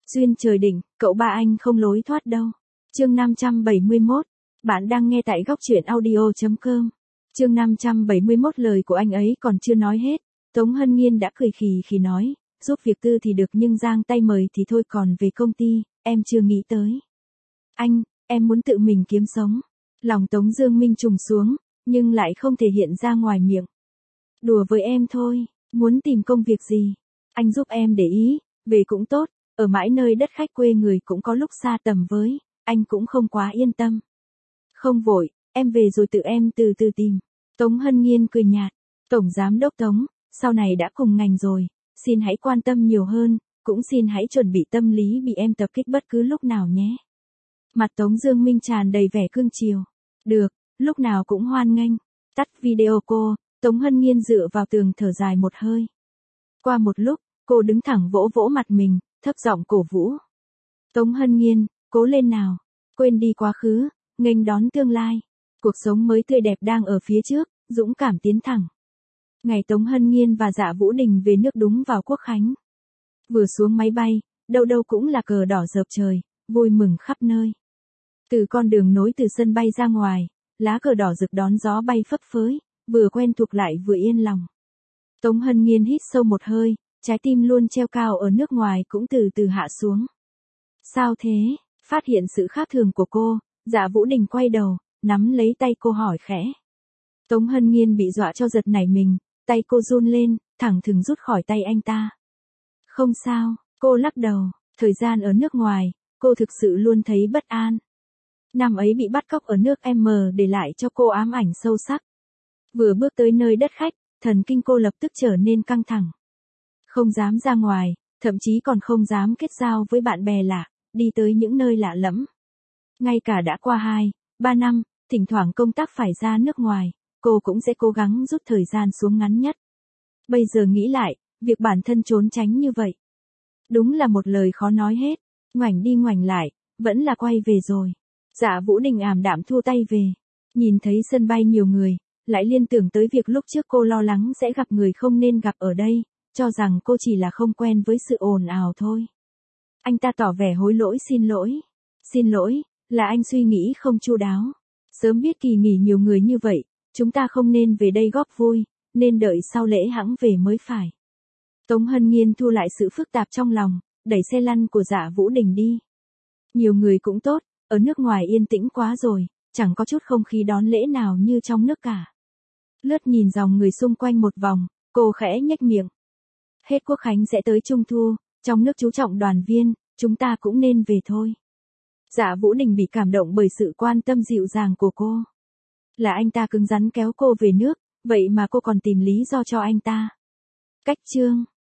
Duyên trời định, cậu ba anh không lối thoát đâu. Chương 571. Bạn đang nghe tại góc truyện audio.com. Chương 571 lời của anh ấy còn chưa nói hết. Tống Hân Nhiên đã cười khì khi nói, giúp việc tư thì được nhưng giang tay mời thì thôi, còn về công ty, em chưa nghĩ tới. Anh, em muốn tự mình kiếm sống. Lòng Tống Dương Minh trùng xuống, nhưng lại không thể hiện ra ngoài miệng. Đùa với em thôi, muốn tìm công việc gì? Anh giúp em để ý, về cũng tốt, ở mãi nơi đất khách quê người cũng có lúc xa tầm với, anh cũng không quá yên tâm. Không vội, em về rồi tự em từ từ tìm. Tống Hân Nhiên cười nhạt, Tổng Giám đốc Tống, sau này đã cùng ngành rồi, xin hãy quan tâm nhiều hơn, cũng xin hãy chuẩn bị tâm lý bị em tập kích bất cứ lúc nào nhé. Mặt Tống Dương Minh tràn đầy vẻ cương chiều. Được, lúc nào cũng hoan nghênh. Tắt video cô, Tống Hân Nhiên dựa vào tường thở dài một hơi. Qua một lúc, cô đứng thẳng vỗ vỗ mặt mình, thấp giọng cổ vũ. Tống Hân Nhiên, cố lên nào, quên đi quá khứ, nghênh đón tương lai. Cuộc sống mới tươi đẹp đang ở phía trước, dũng cảm tiến thẳng. Ngày Tống Hân Nhiên và Dạ Vũ Đình về nước đúng vào Quốc khánh. Vừa xuống máy bay, đâu đâu cũng là cờ đỏ rợp trời, vui mừng khắp nơi. Từ con đường nối từ sân bay ra ngoài, lá cờ đỏ rực đón gió bay phấp phới, vừa quen thuộc lại vừa yên lòng. Tống Hân Nhiên hít sâu một hơi, trái tim luôn treo cao ở nước ngoài cũng từ từ hạ xuống. Sao thế? Phát hiện sự khác thường của cô, Dạ Vũ Đình quay đầu, nắm lấy tay cô hỏi khẽ. Tống Hân Nhiên bị dọa cho giật nảy mình, tay cô run lên, thẳng thừng rút khỏi tay anh ta. Không sao, cô lắc đầu, thời gian ở nước ngoài, cô thực sự luôn thấy bất an. Năm ấy bị bắt cóc ở nước M để lại cho cô ám ảnh sâu sắc. Vừa bước tới nơi đất khách, thần kinh cô lập tức trở nên căng thẳng. Không dám ra ngoài, thậm chí còn không dám kết giao với bạn bè lạ, đi tới những nơi lạ lẫm. Ngay cả đã qua 2-3 năm, thỉnh thoảng công tác phải ra nước ngoài, cô cũng sẽ cố gắng rút thời gian xuống ngắn nhất. Bây giờ nghĩ lại, việc bản thân trốn tránh như vậy, đúng là một lời khó nói hết, ngoảnh đi ngoảnh lại, vẫn là quay về rồi. Dạ Vũ Đình ảm đạm thua tay về, nhìn thấy sân bay nhiều người, lại liên tưởng tới việc lúc trước cô lo lắng sẽ gặp người không nên gặp ở đây, cho rằng cô chỉ là không quen với sự ồn ào thôi. Anh ta tỏ vẻ hối lỗi xin lỗi. Xin lỗi, là anh suy nghĩ không chu đáo. Sớm biết kỳ nghỉ nhiều người như vậy, chúng ta không nên về đây góp vui, nên đợi sau lễ hẵng về mới phải. Tống Hân Nhiên thu lại sự phức tạp trong lòng, đẩy xe lăn của Dạ Vũ Đình đi. Nhiều người cũng tốt, ở nước ngoài yên tĩnh quá rồi, chẳng có chút không khí đón lễ nào như trong nước cả. Lướt nhìn dòng người xung quanh một vòng, cô khẽ nhếch miệng. Hết Quốc khánh sẽ tới Trung thu, trong nước chú trọng đoàn viên, chúng ta cũng nên về thôi. Dạ Vũ Đình bị cảm động bởi sự quan tâm dịu dàng của cô. Là anh ta cứng rắn kéo cô về nước, vậy mà cô còn tìm lý do cho anh ta. Cách chương